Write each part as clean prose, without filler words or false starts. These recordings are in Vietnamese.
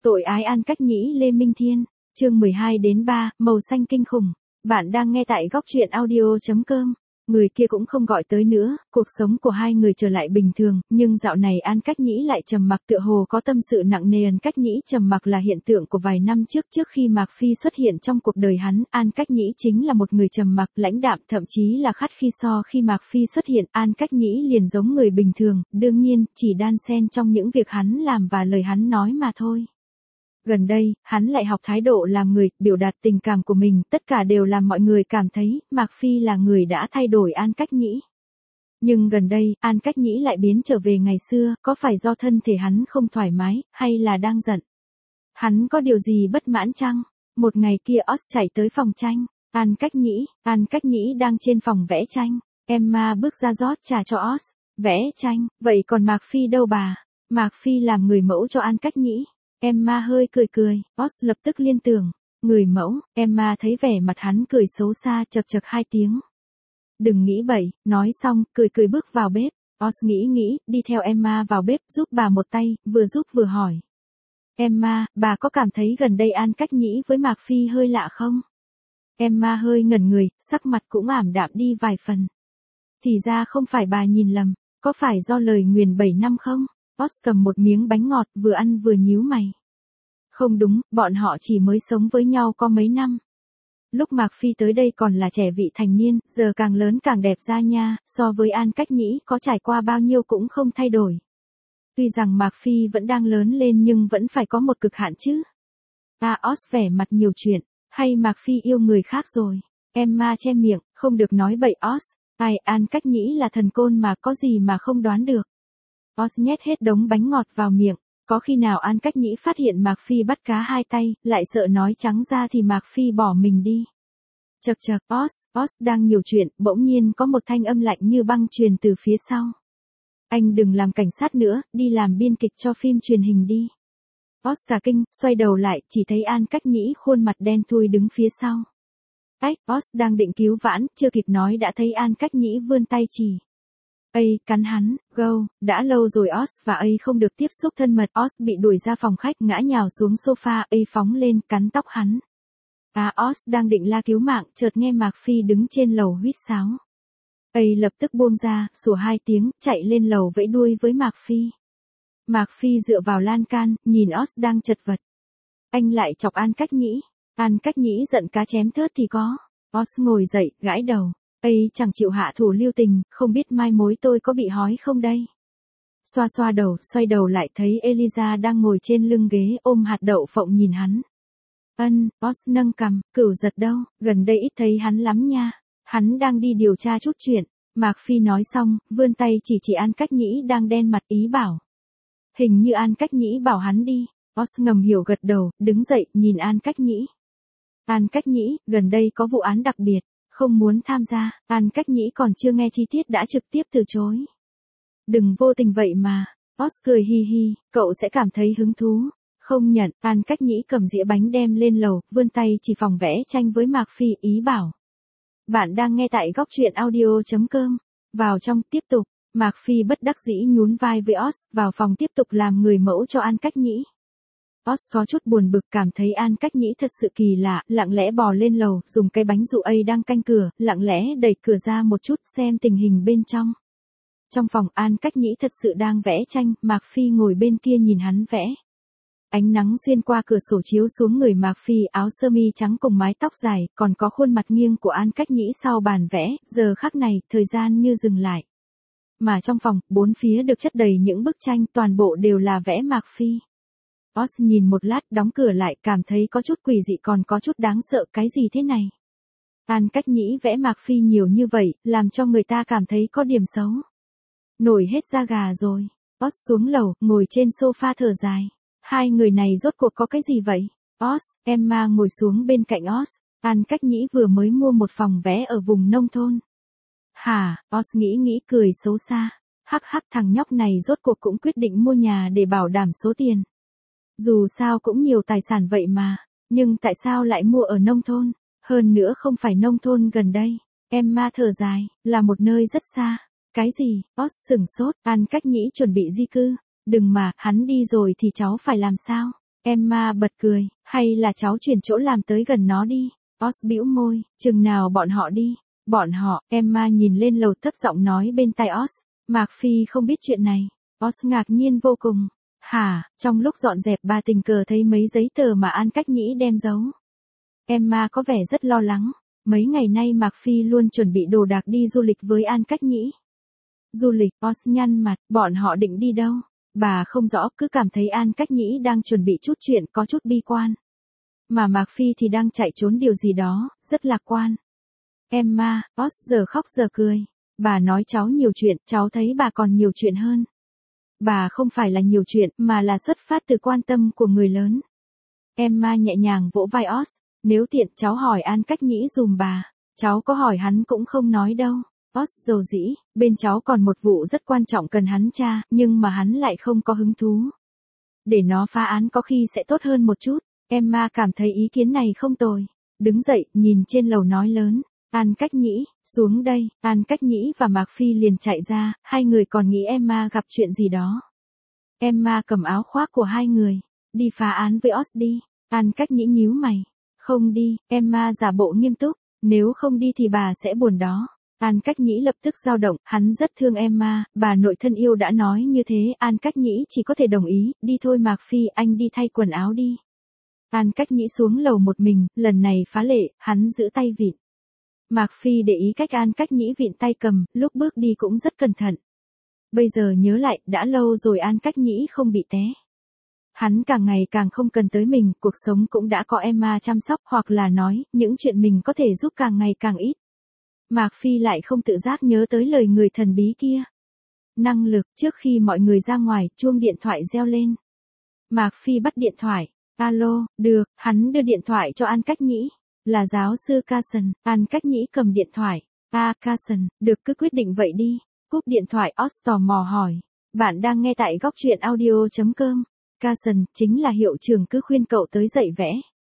Tội ái An Cách Nhĩ Lê Minh Thiên, chương 12-3, màu xanh kinh khủng. Bạn đang nghe tại góc truyện audio.com. Người kia cũng không gọi tới nữa, cuộc sống của hai người trở lại bình thường, nhưng dạo này An Cách Nhĩ lại trầm mặc, tựa hồ có tâm sự nặng nề. An Cách Nhĩ trầm mặc là hiện tượng của vài năm trước khi Mạc Phi xuất hiện trong cuộc đời hắn. An Cách Nhĩ chính là một người trầm mặc, lãnh đạm, thậm chí là khắt khi Mạc Phi xuất hiện, An Cách Nhĩ liền giống người bình thường, đương nhiên, chỉ đan xen trong những việc hắn làm và lời hắn nói mà thôi. Gần đây, hắn lại học thái độ làm người, biểu đạt tình cảm của mình, tất cả đều làm mọi người cảm thấy, Mạc Phi là người đã thay đổi An Cách Nhĩ. Nhưng gần đây, An Cách Nhĩ lại biến trở về ngày xưa, có phải do thân thể hắn không thoải mái, hay là đang giận? Hắn có điều gì bất mãn chăng? Một ngày kia Oz chạy tới phòng tranh, An Cách Nhĩ đang trên phòng vẽ tranh, Emma bước ra rót trà cho Oz, vẽ tranh, vậy còn Mạc Phi đâu bà? Mạc Phi làm người mẫu cho An Cách Nhĩ. Emma hơi cười, Oz lập tức liên tưởng, người mẫu, Emma thấy vẻ mặt hắn cười xấu xa, chậc hai tiếng. Đừng nghĩ bậy, nói xong, cười bước vào bếp, Oz nghĩ, đi theo Emma vào bếp, giúp bà một tay, vừa giúp vừa hỏi. Emma, bà có cảm thấy gần đây An Cách Nhĩ với Mạc Phi hơi lạ không? Emma hơi ngẩn người, sắc mặt cũng ảm đạm đi vài phần. Thì ra không phải bà nhìn lầm, có phải do lời nguyền 7 năm không? Oz cầm một miếng bánh ngọt, vừa ăn vừa nhíu mày. Không đúng, bọn họ chỉ mới sống với nhau có mấy năm. Lúc Mạc Phi tới đây còn là trẻ vị thành niên, giờ càng lớn càng đẹp ra nha, so với An Cách Nhĩ có trải qua bao nhiêu cũng không thay đổi. Tuy rằng Mạc Phi vẫn đang lớn lên nhưng vẫn phải có một cực hạn chứ. Oz vẻ mặt nhiều chuyện, hay Mạc Phi yêu người khác rồi? Emma che miệng, không được nói bậy Oz, An Cách Nhĩ là thần côn mà, có gì mà không đoán được. Oz nhét hết đống bánh ngọt vào miệng, có khi nào An Cách Nhĩ phát hiện Mạc Phi bắt cá hai tay, lại sợ nói trắng ra thì Mạc Phi bỏ mình đi. Chậc, Oz đang nhiều chuyện, bỗng nhiên có một thanh âm lạnh như băng truyền từ phía sau. Anh đừng làm cảnh sát nữa, đi làm biên kịch cho phim truyền hình đi. Oz cả kinh, xoay đầu lại, chỉ thấy An Cách Nhĩ khuôn mặt đen thui đứng phía sau. Oz đang định cứu vãn, chưa kịp nói đã thấy An Cách Nhĩ vươn tay chỉ. Cắn hắn, đã lâu rồi Oz và không được tiếp xúc thân mật. Oz bị đuổi ra phòng khách, ngã nhào xuống sofa, phóng lên, cắn tóc hắn. Oz đang định la cứu mạng, chợt nghe Mạc Phi đứng trên lầu huýt sáo. Lập tức buông ra, sủa hai tiếng, chạy lên lầu vẫy đuôi với Mạc Phi. Mạc Phi dựa vào lan can, nhìn Oz đang chật vật. Anh lại chọc An Cách Nhĩ. An Cách Nhĩ giận cá chém thớt thì có. Oz ngồi dậy, gãi đầu. Chẳng chịu hạ thủ lưu tình, không biết mai mối tôi có bị hói không đây? Xoa đầu, xoay đầu lại thấy Eliza đang ngồi trên lưng ghế ôm hạt đậu phộng nhìn hắn. Oz nâng cằm, Cửu Giật đâu, gần đây ít thấy hắn lắm nha. Hắn đang đi điều tra chút chuyện. Mạc Phi nói xong, vươn tay chỉ An Cách Nhĩ đang đen mặt, ý bảo. Hình như An Cách Nhĩ bảo hắn đi. Oz ngầm hiểu gật đầu, đứng dậy, nhìn An Cách Nhĩ. An Cách Nhĩ, gần đây có vụ án đặc biệt. Không muốn tham gia, An Cách Nhĩ còn chưa nghe chi tiết đã trực tiếp từ chối. Đừng vô tình vậy mà, Oz cười hi, cậu sẽ cảm thấy hứng thú. Không nhận, An Cách Nhĩ cầm dĩa bánh đem lên lầu, vươn tay chỉ phòng vẽ tranh với Mạc Phi, ý bảo. Bạn đang nghe tại góc truyện audio.com. Vào trong, tiếp tục, Mạc Phi bất đắc dĩ nhún vai với Oz, vào phòng tiếp tục làm người mẫu cho An Cách Nhĩ. Oz có chút buồn bực, cảm thấy An Cách Nhĩ thật sự kỳ lạ, lặng lẽ bò lên lầu, dùng cái bánh dụ đang canh cửa, lặng lẽ đẩy cửa ra một chút xem tình hình bên trong. Trong phòng An Cách Nhĩ thật sự đang vẽ tranh, Mạc Phi ngồi bên kia nhìn hắn vẽ. Ánh nắng xuyên qua cửa sổ chiếu xuống người Mạc Phi, áo sơ mi trắng cùng mái tóc dài, còn có khuôn mặt nghiêng của An Cách Nhĩ sau bàn vẽ, giờ khắc này, thời gian như dừng lại. Mà trong phòng, bốn phía được chất đầy những bức tranh, toàn bộ đều là vẽ Mạc Phi. Oz nhìn một lát, đóng cửa lại, cảm thấy có chút quỷ dị, còn có chút đáng sợ, cái gì thế này? An Cách Nhĩ vẽ Mạc Phi nhiều như vậy, làm cho người ta cảm thấy có điểm xấu. Nổi hết da gà rồi. Oz xuống lầu, ngồi trên sofa thở dài. Hai người này rốt cuộc có cái gì vậy? Oz, Emma ngồi xuống bên cạnh Oz. An Cách Nhĩ vừa mới mua một phòng vẽ ở vùng nông thôn. Hả? Oz nghĩ cười xấu xa. Hắc, thằng nhóc này rốt cuộc cũng quyết định mua nhà để bảo đảm số tiền. Dù sao cũng nhiều tài sản vậy mà, nhưng tại sao lại mua ở nông thôn? Hơn nữa không phải nông thôn gần đây. Emma thở dài, là một nơi rất xa. Cái gì? Oz sửng sốt, An Cách Nhĩ chuẩn bị di cư. Đừng mà, hắn đi rồi thì cháu phải làm sao? Emma bật cười, hay là cháu chuyển chỗ làm tới gần nó đi. Oz bĩu môi, chừng nào bọn họ đi. Bọn họ, Emma nhìn lên lầu thấp giọng nói bên tai Oz. Mạc Phi không biết chuyện này. Oz ngạc nhiên vô cùng. Hả, trong lúc dọn dẹp bà tình cờ thấy mấy giấy tờ mà An Cách Nhĩ đem giấu. Emma có vẻ rất lo lắng. Mấy ngày nay Mạc Phi luôn chuẩn bị đồ đạc đi du lịch với An Cách Nhĩ. Du lịch, Oz nhăn mặt, bọn họ định đi đâu? Bà không rõ, cứ cảm thấy An Cách Nhĩ đang chuẩn bị chút chuyện có chút bi quan. Mà Mạc Phi thì đang chạy trốn điều gì đó, rất lạc quan. Emma, Oz giờ khóc giờ cười. Bà nói cháu nhiều chuyện, cháu thấy bà còn nhiều chuyện hơn. Bà không phải là nhiều chuyện, mà là xuất phát từ quan tâm của người lớn. Emma nhẹ nhàng vỗ vai Oz. Nếu tiện cháu hỏi An Cách Nhĩ dùm bà. Cháu có hỏi hắn cũng không nói đâu. Oz dầu dĩ, bên cháu còn một vụ rất quan trọng cần hắn tra, nhưng mà hắn lại không có hứng thú. Để nó phá án có khi sẽ tốt hơn một chút. Emma cảm thấy ý kiến này không tồi. Đứng dậy, nhìn trên lầu nói lớn. An Cách Nhĩ, xuống đây. An Cách Nhĩ và Mạc Phi liền chạy ra, hai người còn nghĩ Emma gặp chuyện gì đó. Emma cầm áo khoác của hai người. Đi phá án với Oz đi. An Cách Nhĩ nhíu mày. Không đi, Emma giả bộ nghiêm túc. Nếu không đi thì bà sẽ buồn đó. An Cách Nhĩ lập tức dao động, hắn rất thương Emma, bà nội thân yêu đã nói như thế, An Cách Nhĩ chỉ có thể đồng ý, đi thôi Mạc Phi, anh đi thay quần áo đi. An Cách Nhĩ xuống lầu một mình, lần này phá lệ, hắn giữ tay vịn. Mạc Phi để ý cách An Cách Nhĩ vịn tay cầm, lúc bước đi cũng rất cẩn thận. Bây giờ nhớ lại, đã lâu rồi An Cách Nhĩ không bị té. Hắn càng ngày càng không cần tới mình, cuộc sống cũng đã có Emma chăm sóc, hoặc là nói, những chuyện mình có thể giúp càng ngày càng ít. Mạc Phi lại không tự giác nhớ tới lời người thần bí kia. Năng lực, trước khi mọi người ra ngoài, chuông điện thoại reo lên. Mạc Phi bắt điện thoại. Alo, được, hắn đưa điện thoại cho An Cách Nhĩ. Là giáo sư Carson. An Cách Nhĩ cầm điện thoại. Carson, được cứ quyết định vậy đi. Cúp điện thoại, Oz tò mò hỏi. Bạn đang nghe tại góc truyện audio.com. Carson, chính là hiệu trưởng cứ khuyên cậu tới dạy vẽ.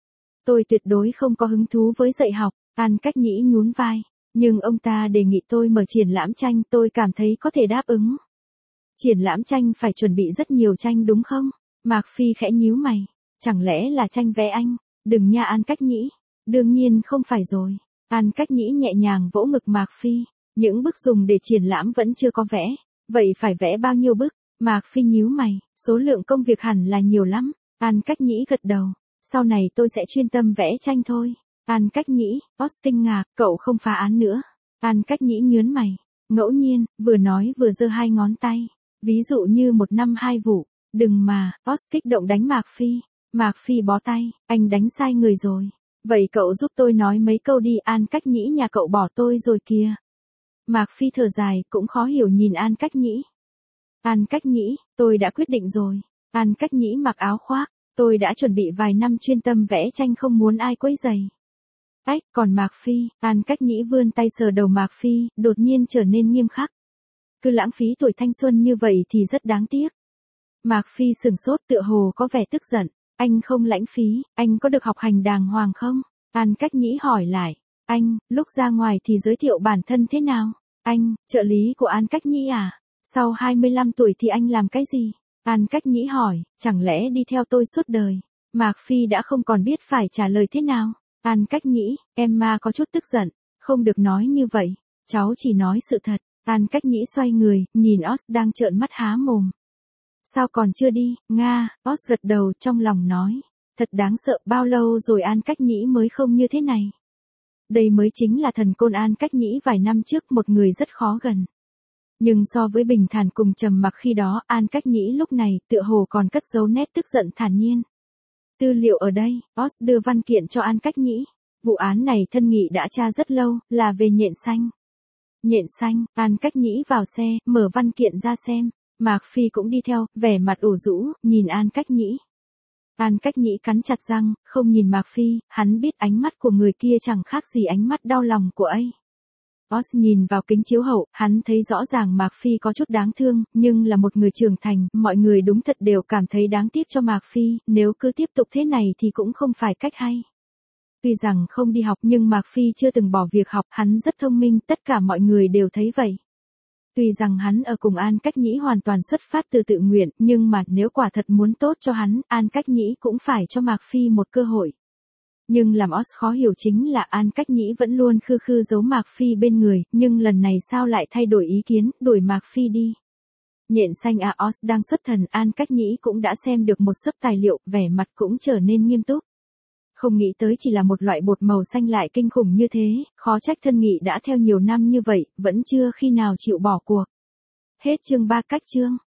Tôi tuyệt đối không có hứng thú với dạy học. An Cách Nhĩ nhún vai. Nhưng ông ta đề nghị tôi mở triển lãm tranh, tôi cảm thấy có thể đáp ứng. Triển lãm tranh phải chuẩn bị rất nhiều tranh đúng không? Mạc Phi khẽ nhíu mày. Chẳng lẽ là tranh vẽ anh? Đừng nha An Cách Nhĩ. Đương nhiên không phải rồi. An Cách Nhĩ nhẹ nhàng vỗ ngực Mạc Phi. Những bức dùng để triển lãm vẫn chưa có vẽ. Vậy phải vẽ bao nhiêu bức? Mạc Phi nhíu mày. Số lượng công việc hẳn là nhiều lắm. An Cách Nhĩ gật đầu. Sau này tôi sẽ chuyên tâm vẽ tranh thôi. An Cách Nhĩ, Austin ngạc, cậu không phá án nữa. An Cách Nhĩ nhớn mày. Ngẫu nhiên, vừa nói vừa giơ hai ngón tay. Ví dụ như 1 năm 2 vụ. Đừng mà, Oz kích động đánh Mạc Phi. Mạc Phi bó tay, anh đánh sai người rồi. Vậy cậu giúp tôi nói mấy câu đi, An Cách Nhĩ nhà cậu bỏ tôi rồi kìa. Mạc Phi thở dài, cũng khó hiểu nhìn An Cách Nhĩ. An Cách Nhĩ, tôi đã quyết định rồi. An Cách Nhĩ mặc áo khoác. Tôi đã chuẩn bị vài năm chuyên tâm vẽ tranh không muốn ai quấy rầy. Ách, còn Mạc Phi, An Cách Nhĩ vươn tay sờ đầu Mạc Phi, đột nhiên trở nên nghiêm khắc. Cứ lãng phí tuổi thanh xuân như vậy thì rất đáng tiếc. Mạc Phi sừng sốt tựa hồ có vẻ tức giận. Anh không lãng phí, anh có được học hành đàng hoàng không? An Cách Nhĩ hỏi lại. Anh, lúc ra ngoài thì giới thiệu bản thân thế nào? Anh, trợ lý của An Cách Nhĩ à? Sau 25 tuổi thì anh làm cái gì? An Cách Nhĩ hỏi, chẳng lẽ đi theo tôi suốt đời? Mạc Phi đã không còn biết phải trả lời thế nào. An Cách Nhĩ, Emma có chút tức giận. Không được nói như vậy. Cháu chỉ nói sự thật. An Cách Nhĩ xoay người, nhìn Oz đang trợn mắt há mồm. Sao còn chưa đi, Nga, Oz gật đầu trong lòng nói. Thật đáng sợ, bao lâu rồi An Cách Nhĩ mới không như thế này. Đây mới chính là thần côn An Cách Nhĩ vài năm trước, một người rất khó gần. Nhưng so với bình thản cùng trầm mặc khi đó, An Cách Nhĩ lúc này tựa hồ còn cất giấu nét tức giận thản nhiên. Tư liệu ở đây, Oz đưa văn kiện cho An Cách Nhĩ. Vụ án này thân nghị đã tra rất lâu, là về nhện xanh. Nhện xanh, An Cách Nhĩ vào xe, mở văn kiện ra xem. Mạc Phi cũng đi theo, vẻ mặt ủ rũ, nhìn An Cách Nhĩ. An Cách Nhĩ cắn chặt răng, không nhìn Mạc Phi, hắn biết ánh mắt của người kia chẳng khác gì ánh mắt đau lòng của ấy. Oz nhìn vào kính chiếu hậu, hắn thấy rõ ràng Mạc Phi có chút đáng thương, nhưng là một người trưởng thành, mọi người đúng thật đều cảm thấy đáng tiếc cho Mạc Phi, nếu cứ tiếp tục thế này thì cũng không phải cách hay. Tuy rằng không đi học nhưng Mạc Phi chưa từng bỏ việc học, hắn rất thông minh, tất cả mọi người đều thấy vậy. Tuy rằng hắn ở cùng An Cách Nhĩ hoàn toàn xuất phát từ tự nguyện, nhưng mà nếu quả thật muốn tốt cho hắn, An Cách Nhĩ cũng phải cho Mạc Phi một cơ hội. Nhưng làm Oz khó hiểu chính là An Cách Nhĩ vẫn luôn khư khư giấu Mạc Phi bên người, nhưng lần này sao lại thay đổi ý kiến, đuổi Mạc Phi đi. Nhện xanh Oz đang xuất thần, An Cách Nhĩ cũng đã xem được một xấp tài liệu, vẻ mặt cũng trở nên nghiêm túc. Không nghĩ tới chỉ là một loại bột màu xanh lại kinh khủng như thế, khó trách Thân Nghị đã theo nhiều năm như vậy, vẫn chưa khi nào chịu bỏ cuộc. Hết chương 3 cách chương.